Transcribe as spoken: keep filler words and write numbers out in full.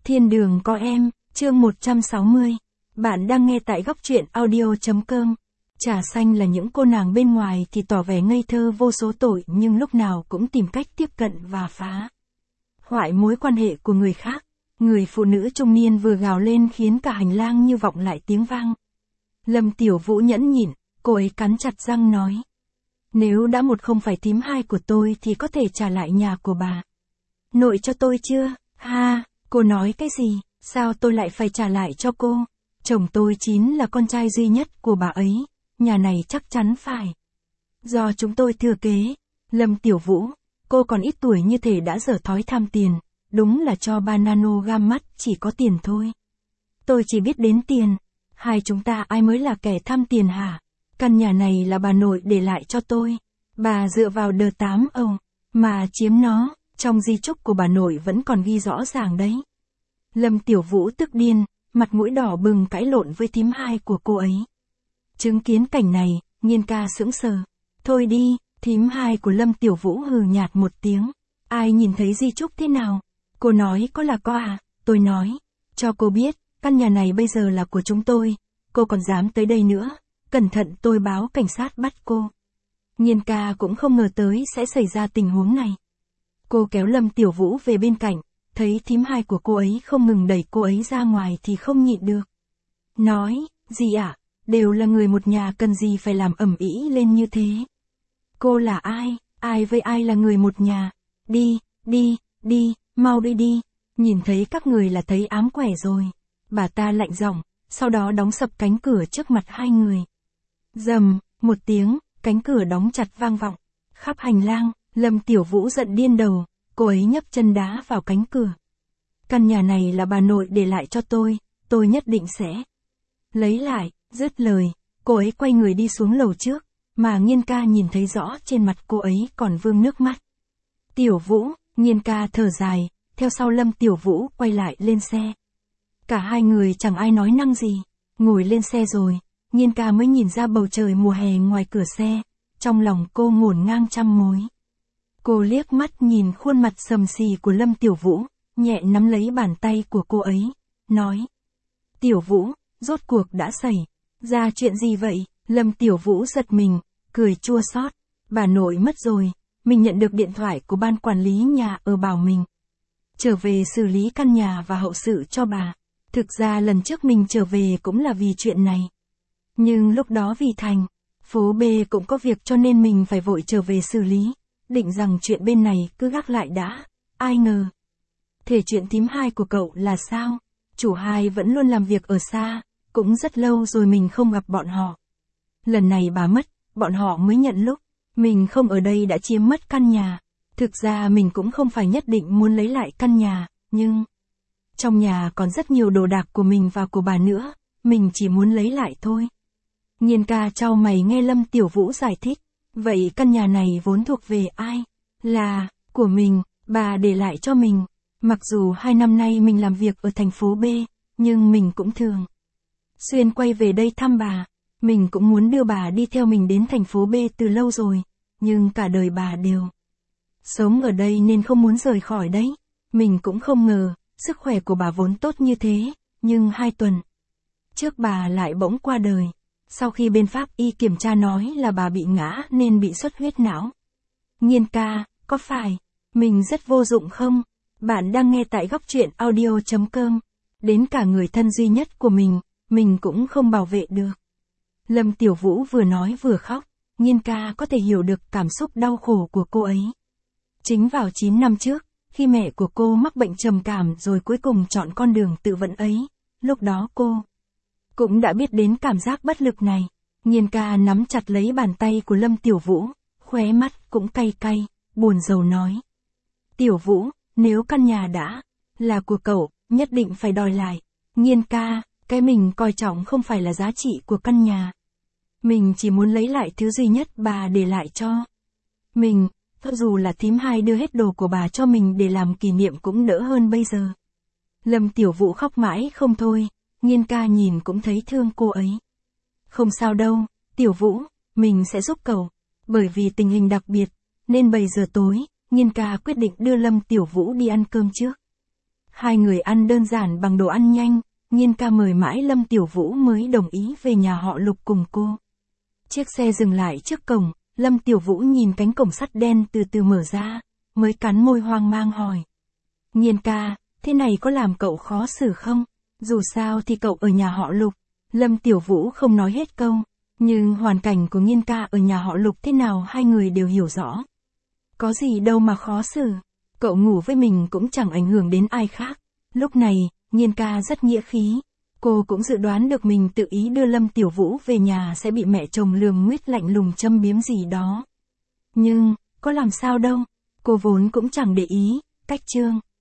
Thiên đường có em, chương một trăm sáu mươi. Bạn đang nghe tại góc truyện audio.com. Trà xanh là những cô nàng bên ngoài thì tỏ vẻ ngây thơ vô số tội nhưng lúc nào cũng tìm cách tiếp cận và phá hoại mối quan hệ của người khác. Người phụ nữ trung niên vừa gào lên khiến cả hành lang như vọng lại tiếng vang. Lâm Tiểu Vũ nhẫn nhịn, cô ấy cắn chặt răng nói. Nếu đã một không phải thím hai của tôi thì có thể trả lại nhà của bà nội cho tôi chưa? Ha, cô nói cái gì? Sao tôi lại phải trả lại cho cô? Chồng tôi chính là con trai duy nhất của bà ấy, nhà này chắc chắn phải do chúng tôi thừa kế. Lâm Tiểu Vũ, cô còn ít tuổi như thể đã dở thói tham tiền, đúng là cho ba nano gam mắt chỉ có tiền thôi. Tôi chỉ biết đến tiền, hai chúng ta ai mới là kẻ tham tiền hả? Căn nhà này là bà nội để lại cho tôi, bà dựa vào đờ tám ông mà chiếm nó, trong di chúc của bà nội vẫn còn ghi rõ ràng đấy. Lâm Tiểu Vũ tức điên, mặt mũi đỏ bừng cãi lộn với thím hai của cô ấy. Chứng kiến cảnh này, Nhiên ca sững sờ. Thôi đi, thím hai của Lâm Tiểu Vũ hừ nhạt một tiếng. Ai nhìn thấy di chúc thế nào? Cô nói có là có à? Tôi nói, cho cô biết, căn nhà này bây giờ là của chúng tôi, cô còn dám tới đây nữa, cẩn thận tôi báo cảnh sát bắt cô. Nhiên ca cũng không ngờ tới sẽ xảy ra tình huống này. Cô kéo Lâm Tiểu Vũ về bên cạnh, thấy thím hai của cô ấy không ngừng đẩy cô ấy ra ngoài thì không nhịn được. Nói, gì ạ, à? Đều là người một nhà cần gì phải làm ầm ĩ lên như thế. Cô là ai, ai với ai là người một nhà, đi, đi, đi, mau đi đi, nhìn thấy các người là thấy ám quẻ rồi. Bà ta lạnh giọng, sau đó đóng sập cánh cửa trước mặt hai người. Rầm, một tiếng, cánh cửa đóng chặt vang vọng. Khắp hành lang, Lâm Tiểu Vũ giận điên đầu, cô ấy nhấc chân đá vào cánh cửa. Căn nhà này là bà nội để lại cho tôi, tôi nhất định sẽ lấy lại. Dứt lời, cô ấy quay người đi xuống lầu trước, mà Nhiên ca nhìn thấy rõ trên mặt cô ấy còn vương nước mắt. Tiểu Vũ, Nhiên ca thở dài, theo sau Lâm Tiểu Vũ quay lại lên xe. Cả hai người chẳng ai nói năng gì, ngồi lên xe rồi, Nhiên ca mới nhìn ra bầu trời mùa hè ngoài cửa xe, trong lòng cô ngổn ngang trăm mối. Cô liếc mắt nhìn khuôn mặt sầm xì của Lâm Tiểu Vũ, nhẹ nắm lấy bàn tay của cô ấy, nói. Tiểu Vũ, rốt cuộc đã xảy ra chuyện gì vậy? Lâm Tiểu Vũ giật mình, cười chua xót. Bà nội mất rồi, mình nhận được điện thoại của ban quản lý nhà ở bảo mình trở về xử lý căn nhà và hậu sự cho bà. Thực ra lần trước mình trở về cũng là vì chuyện này. Nhưng lúc đó vì thành phố B cũng có việc cho nên mình phải vội trở về xử lý. Định rằng chuyện bên này cứ gác lại đã, ai ngờ. Thể chuyện thím hai của cậu là sao? Chủ hai vẫn luôn làm việc ở xa, cũng rất lâu rồi mình không gặp bọn họ. Lần này bà mất, bọn họ mới nhận lúc mình không ở đây đã chiếm mất căn nhà. Thực ra mình cũng không phải nhất định muốn lấy lại căn nhà, nhưng trong nhà còn rất nhiều đồ đạc của mình và của bà nữa, mình chỉ muốn lấy lại thôi. Nhiên ca chau mày nghe Lâm Tiểu Vũ giải thích. Vậy căn nhà này vốn thuộc về ai? Là của mình, bà để lại cho mình. Mặc dù hai năm nay mình làm việc ở thành phố B, nhưng mình cũng thường xuyên quay về đây thăm bà. Mình cũng muốn đưa bà đi theo mình đến thành phố B từ lâu rồi, nhưng cả đời bà đều sống ở đây nên không muốn rời khỏi đấy. Mình cũng không ngờ, sức khỏe của bà vốn tốt như thế, nhưng hai tuần trước bà lại bỗng qua đời. Sau khi bên pháp y kiểm tra nói là bà bị ngã nên bị xuất huyết não. Nhiên ca, có phải mình rất vô dụng không? Bạn đang nghe tại góc truyện audio.com. Đến cả người thân duy nhất của mình, mình cũng không bảo vệ được. Lâm Tiểu Vũ vừa nói vừa khóc. Nhiên ca có thể hiểu được cảm xúc đau khổ của cô ấy. Chính vào chín năm trước, khi mẹ của cô mắc bệnh trầm cảm rồi cuối cùng chọn con đường tự vận ấy, lúc đó cô cũng đã biết đến cảm giác bất lực này. Nhiên ca nắm chặt lấy bàn tay của Lâm Tiểu Vũ, khóe mắt cũng cay cay, buồn rầu nói. Tiểu Vũ, nếu căn nhà đã là của cậu, nhất định phải đòi lại. Nhiên ca, cái mình coi trọng không phải là giá trị của căn nhà. Mình chỉ muốn lấy lại thứ duy nhất bà để lại cho mình, cho dù là thím hai đưa hết đồ của bà cho mình để làm kỷ niệm cũng đỡ hơn bây giờ. Lâm Tiểu Vũ khóc mãi không thôi. Nhiên ca nhìn cũng thấy thương cô ấy. Không sao đâu, Tiểu Vũ, mình sẽ giúp cậu. Bởi vì tình hình đặc biệt, nên bảy giờ tối, Nhiên ca quyết định đưa Lâm Tiểu Vũ đi ăn cơm trước. Hai người ăn đơn giản bằng đồ ăn nhanh, Nhiên ca mời mãi Lâm Tiểu Vũ mới đồng ý về nhà họ Lục cùng cô. Chiếc xe dừng lại trước cổng, Lâm Tiểu Vũ nhìn cánh cổng sắt đen từ từ mở ra, mới cắn môi hoang mang hỏi. Nhiên ca, thế này có làm cậu khó xử không? Dù sao thì cậu ở nhà họ Lục. Lâm Tiểu Vũ không nói hết câu, nhưng hoàn cảnh của Nhiên ca ở nhà họ Lục thế nào hai người đều hiểu rõ. Có gì đâu mà khó xử, cậu ngủ với mình cũng chẳng ảnh hưởng đến ai khác. Lúc này, Nhiên ca rất nghĩa khí. Cô cũng dự đoán được mình tự ý đưa Lâm Tiểu Vũ về nhà sẽ bị mẹ chồng lườm nguýt lạnh lùng châm biếm gì đó. Nhưng, có làm sao đâu, cô vốn cũng chẳng để ý, cách chương.